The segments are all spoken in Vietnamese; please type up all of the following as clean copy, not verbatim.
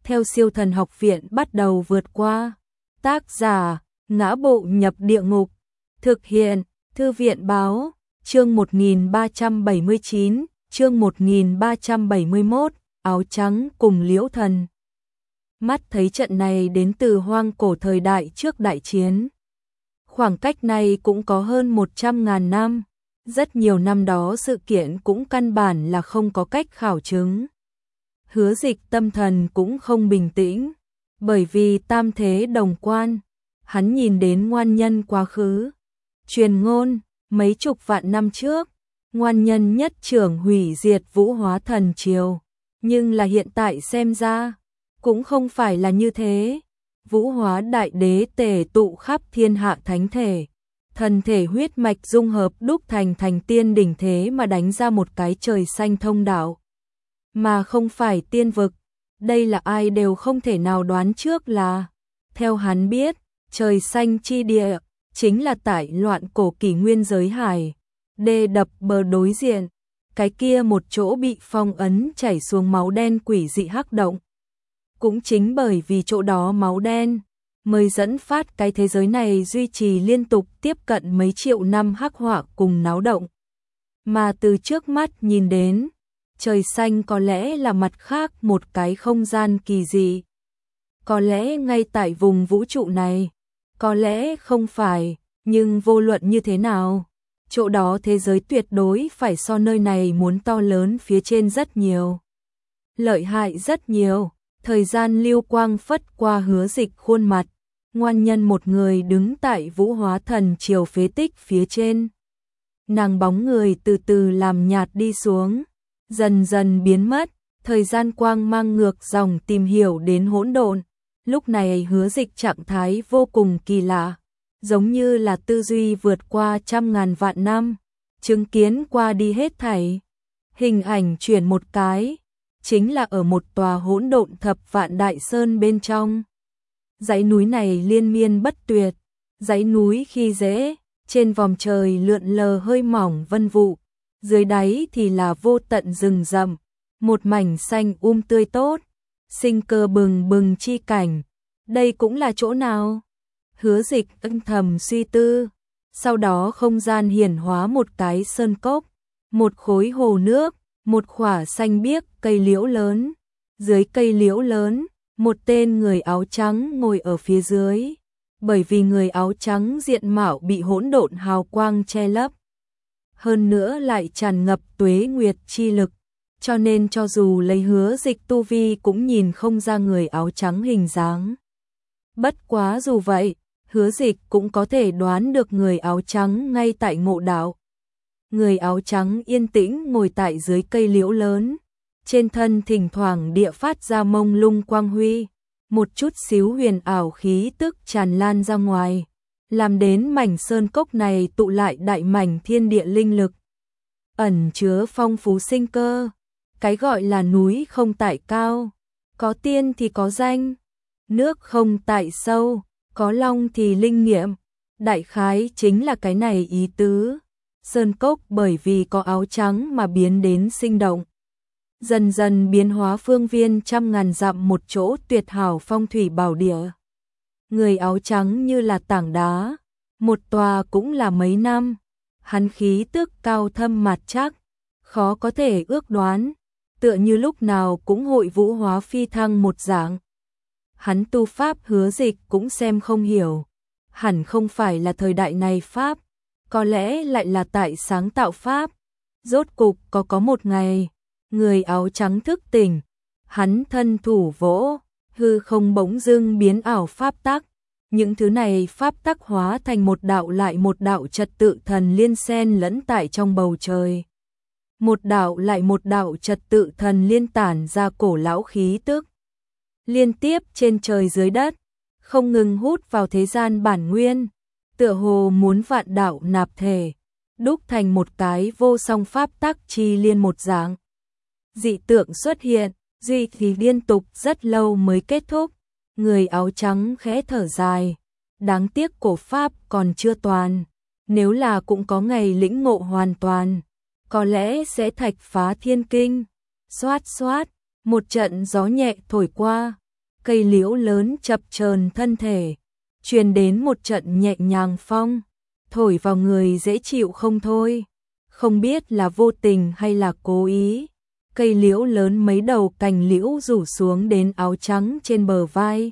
theo Siêu Thần Học Viện bắt đầu vượt qua. Tác giả: Ngã Bộ Nhập Địa Ngục. Thực hiện: Thư viện báo. Chương 1379, chương 1371, áo trắng cùng Liễu Thần. Mắt thấy trận này đến từ hoang cổ thời đại trước đại chiến. Khoảng cách này cũng có hơn 100.000 năm. Rất nhiều năm đó sự kiện cũng căn bản là không có cách khảo chứng. Hứa Dịch tâm thần cũng không bình tĩnh, bởi vì tam thế đồng quan, hắn nhìn đến ngoan nhân quá khứ. Truyền ngôn, mấy chục vạn năm trước, ngoan nhân nhất trưởng hủy diệt Vũ Hóa Thần Triều, nhưng là hiện tại xem ra, cũng không phải là như thế. Vũ Hóa Đại Đế tề tụ khắp thiên hạ thánh thể, thần thể huyết mạch dung hợp đúc thành tiên đỉnh thế mà đánh ra một cái trời xanh thông đạo, mà không phải tiên vực. Đây là ai đều không thể nào đoán trước là, theo hắn biết, trời xanh chi địa chính là tại loạn cổ kỷ nguyên giới hải, đê đập bờ đối diện, cái kia một chỗ bị phong ấn chảy xuống máu đen quỷ dị hắc động. Cũng chính bởi vì chỗ đó máu đen, mới dẫn phát cái thế giới này duy trì liên tục tiếp cận mấy triệu năm hắc họa cùng náo động. Mà từ trước mắt nhìn đến, trời xanh có lẽ là mặt khác một cái không gian kỳ dị. Có lẽ ngay tại vùng vũ trụ này, có lẽ không phải, nhưng vô luận như thế nào, chỗ đó thế giới tuyệt đối phải so nơi này muốn to lớn phía trên rất nhiều. Lợi hại rất nhiều. Thời gian lưu quang phất qua Hứa Dịch khuôn mặt, ngoan nhân một người đứng tại Vũ Hóa Thần Triều phế tích phía trên. Nàng bóng người từ từ làm nhạt đi xuống, dần dần biến mất, thời gian quang mang ngược dòng tìm hiểu đến hỗn độn. Lúc này Hứa Dịch trạng thái vô cùng kỳ lạ, giống như là tư duy vượt qua 100.000 vạn năm, chứng kiến qua đi hết thảy. Hình ảnh chuyển một cái, chính là ở một tòa hỗn độn thập vạn đại sơn bên trong. Dãy núi này liên miên bất tuyệt, dãy núi khi dễ, trên vòm trời lượn lờ hơi mỏng vân vụ, dưới đáy thì là vô tận rừng rậm, một mảnh xanh tươi tốt, sinh cơ bừng bừng chi cảnh. Đây cũng là chỗ nào? Hứa Dịch âm thầm suy tư, sau đó không gian hiển hóa một cái sơn cốc, một khối hồ nước, một khỏa xanh biếc cây liễu lớn. Dưới cây liễu lớn, một tên người áo trắng ngồi ở phía dưới. Bởi vì người áo trắng diện mạo bị hỗn độn hào quang che lấp, hơn nữa lại tràn ngập tuế nguyệt chi lực, cho nên cho dù lấy Hứa Dịch tu vi cũng nhìn không ra người áo trắng hình dáng. Bất quá dù vậy, Hứa Dịch cũng có thể đoán được người áo trắng ngay tại ngộ đạo. Người áo trắng yên tĩnh ngồi tại dưới cây liễu lớn, trên thân thỉnh thoảng địa phát ra mông lung quang huy, một chút xíu huyền ảo khí tức tràn lan ra ngoài, làm đến mảnh sơn cốc này tụ lại đại mảnh thiên địa linh lực, ẩn chứa phong phú sinh cơ. Cái gọi là núi không tại cao, có tiên thì có danh, nước không tại sâu, có long thì linh nghiệm, đại khái chính là cái này ý tứ. Sơn cốc bởi vì có áo trắng mà biến đến sinh động, dần dần biến hóa phương viên 100.000 dặm một chỗ tuyệt hảo phong thủy bảo địa. Người áo trắng như là tảng đá, một tòa cũng là mấy năm, hắn khí tức cao thâm mạt chắc, khó có thể ước đoán, tựa như lúc nào cũng hội vũ hóa phi thăng một dạng. Hắn tu pháp Hứa Dịch cũng xem không hiểu, hẳn không phải là thời đại này pháp, có lẽ lại là tại sáng tạo pháp. Rốt cục có một ngày, người áo trắng thức tỉnh, hắn thân thủ vỗ, hư không bỗng dưng biến ảo pháp tắc. Những thứ này pháp tắc hóa thành một đạo lại một đạo trật tự thần liên xen lẫn tại trong bầu trời. Một đạo lại một đạo trật tự thần liên tản ra cổ lão khí tức, liên tiếp trên trời dưới đất, không ngừng hút vào thế gian bản nguyên, tựa hồ muốn vạn đạo nạp thể, đúc thành một cái vô song pháp tắc chi liên một dạng. Dị tượng xuất hiện, duy thì liên tục rất lâu mới kết thúc. Người áo trắng khẽ thở dài, đáng tiếc cổ pháp còn chưa toàn, nếu là cũng có ngày lĩnh ngộ hoàn toàn, có lẽ sẽ thạch phá thiên kinh. Xoát xoát, một trận gió nhẹ thổi qua, cây liễu lớn chập chờn thân thể, truyền đến một trận nhẹ nhàng phong, thổi vào người dễ chịu không thôi. Không biết là vô tình hay là cố ý, cây liễu lớn mấy đầu cành liễu rủ xuống đến áo trắng trên bờ vai.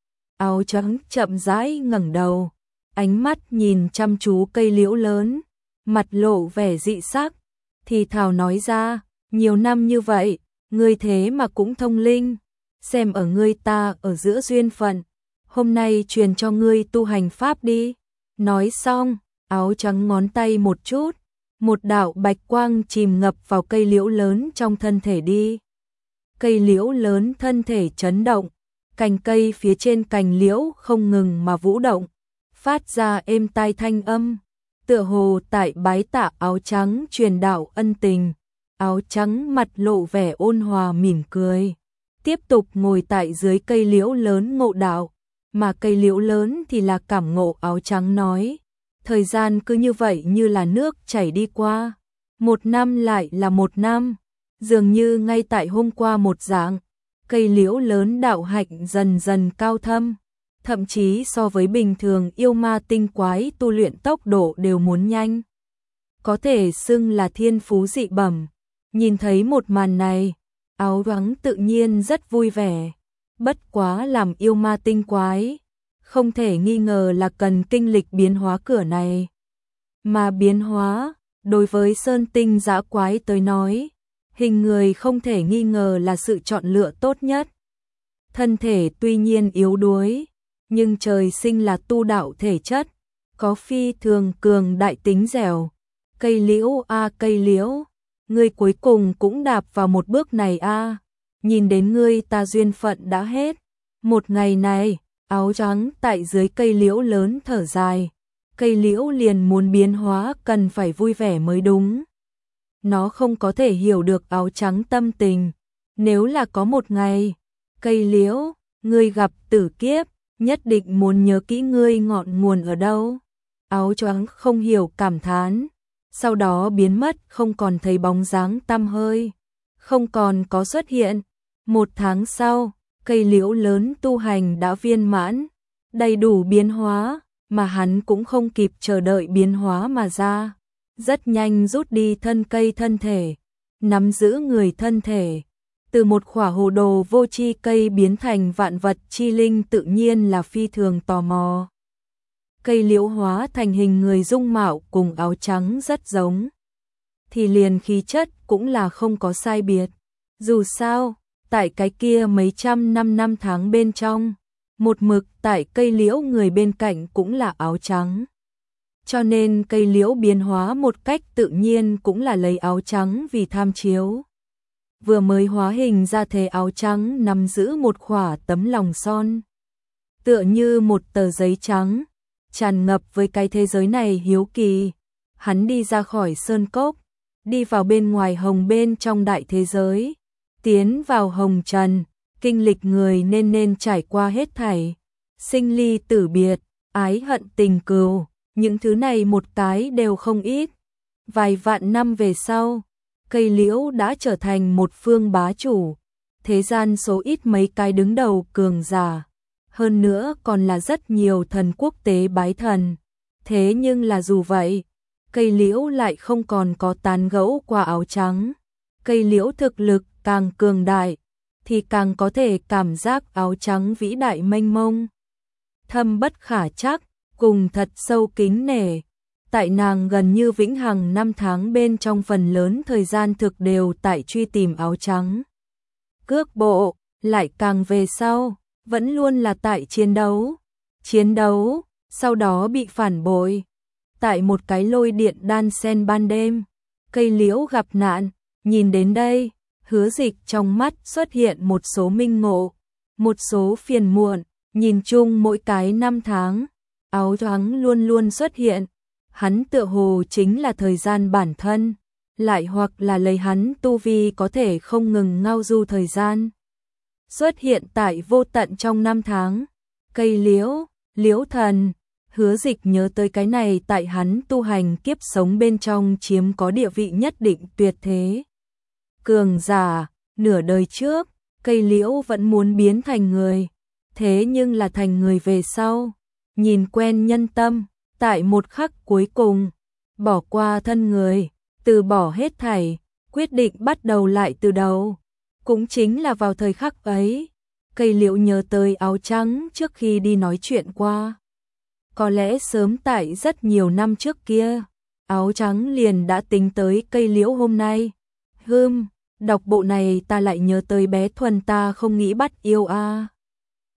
Áo trắng chậm rãi ngẩng đầu, ánh mắt nhìn chăm chú cây liễu lớn, mặt lộ vẻ dị sắc, thì thào nói ra, nhiều năm như vậy, ngươi thế mà cũng thông linh, xem ở ngươi ta ở giữa duyên phận, hôm nay truyền cho ngươi tu hành pháp đi. Nói xong, áo trắng ngón tay một chút, một đạo bạch quang chìm ngập vào cây liễu lớn trong thân thể đi. Cây liễu lớn thân thể chấn động, cành cây phía trên cành liễu không ngừng mà vũ động, phát ra êm tai thanh âm, tựa hồ tại bái tạ áo trắng truyền đạo ân tình. Áo trắng mặt lộ vẻ ôn hòa mỉm cười, tiếp tục ngồi tại dưới cây liễu lớn ngộ đạo, mà cây liễu lớn thì là cảm ngộ. Áo trắng nói, thời gian cứ như vậy như là nước chảy đi qua, một năm lại là một năm, dường như ngay tại hôm qua một dạng, cây liễu lớn đạo hạnh dần dần cao thâm, thậm chí so với bình thường yêu ma tinh quái tu luyện tốc độ đều muốn nhanh, có thể xưng là thiên phú dị bẩm. Nhìn thấy một màn này, áo trắng tự nhiên rất vui vẻ, bất quá làm yêu ma tinh quái, không thể nghi ngờ là cần kinh lịch biến hóa cửa này. Mà biến hóa, đối với sơn tinh dã quái tới nói, hình người không thể nghi ngờ là sự chọn lựa tốt nhất. Thân thể tuy nhiên yếu đuối, nhưng trời sinh là tu đạo thể chất, có phi thường cường đại tính dẻo. Cây liễu a cây liễu, ngươi cuối cùng cũng đạp vào một bước này a, nhìn đến ngươi ta duyên phận đã hết. Một ngày này, áo trắng tại dưới cây liễu lớn thở dài, cây liễu liền muốn biến hóa cần phải vui vẻ mới đúng. Nó không có thể hiểu được áo trắng tâm tình, nếu là có một ngày, cây liễu, ngươi gặp tử kiếp, nhất định muốn nhớ kỹ ngươi ngọn nguồn ở đâu. Áo trắng không hiểu cảm thán, sau đó biến mất không còn thấy bóng dáng tăm hơi, không còn có xuất hiện. Một tháng sau, cây liễu lớn tu hành đã viên mãn, đầy đủ biến hóa, mà hắn cũng không kịp chờ đợi biến hóa mà ra. Rất nhanh rút đi thân cây thân thể, nắm giữ người thân thể. Từ một khỏa hồ đồ vô tri cây biến thành vạn vật chi linh tự nhiên là phi thường tò mò. Cây liễu hóa thành hình người dung mạo cùng áo trắng rất giống, thì liền khí chất cũng là không có sai biệt. Dù sao, tại cái kia mấy trăm năm tháng bên trong, một mực tại cây liễu người bên cạnh cũng là áo trắng. Cho nên cây liễu biến hóa một cách tự nhiên cũng là lấy áo trắng vì tham chiếu. Vừa mới hóa hình ra thế áo trắng nắm giữ một khỏa tấm lòng son, tựa như một tờ giấy trắng, tràn ngập với cái thế giới này hiếu kỳ. Hắn đi ra khỏi sơn cốc, đi vào bên ngoài hồng bên trong đại thế giới, tiến vào hồng trần, kinh lịch người nên trải qua hết thảy, sinh ly tử biệt, ái hận tình cừu, những thứ này một cái đều không ít. Vài vạn năm về sau, cây liễu đã trở thành một phương bá chủ, thế gian số ít mấy cái đứng đầu cường giả, hơn nữa còn là rất nhiều thần quốc tế bái thần. Thế nhưng là dù vậy, cây liễu lại không còn có tán gẫu qua áo trắng. Cây liễu thực lực càng cường đại, thì càng có thể cảm giác áo trắng vĩ đại mênh mông, thâm bất khả trắc, cùng thật sâu kính nể. Tại nàng gần như vĩnh hằng năm tháng bên trong phần lớn thời gian thực đều tại truy tìm áo trắng. Cước bộ, lại càng về sau, vẫn luôn là tại chiến đấu, sau đó bị phản bội. Tại một cái lôi điện đan sen ban đêm, cây liễu gặp nạn, nhìn đến đây, Hứa Dịch trong mắt xuất hiện một số minh ngộ, một số phiền muộn, nhìn chung mỗi cái năm tháng, áo trắng luôn luôn xuất hiện, hắn tựa hồ chính là thời gian bản thân, lại hoặc là lấy hắn tu vi có thể không ngừng ngao du thời gian. Xuất hiện tại vô tận trong năm tháng, cây liễu, liễu thần, Hứa Dịch nhớ tới cái này tại hắn tu hành kiếp sống bên trong chiếm có địa vị nhất định tuyệt thế. Cường giả, nửa đời trước, cây liễu vẫn muốn biến thành người, thế nhưng là thành người về sau, nhìn quen nhân tâm, tại một khắc cuối cùng, bỏ qua thân người, từ bỏ hết thảy, quyết định bắt đầu lại từ đầu. Cũng chính là vào thời khắc ấy, Cây Liễu nhớ tới áo trắng trước khi đi nói chuyện qua. Có lẽ sớm tại rất nhiều năm trước kia, áo trắng liền đã tính tới Cây Liễu hôm nay. Đọc bộ này ta lại nhớ tới bé Thuần ta không nghĩ bắt yêu a.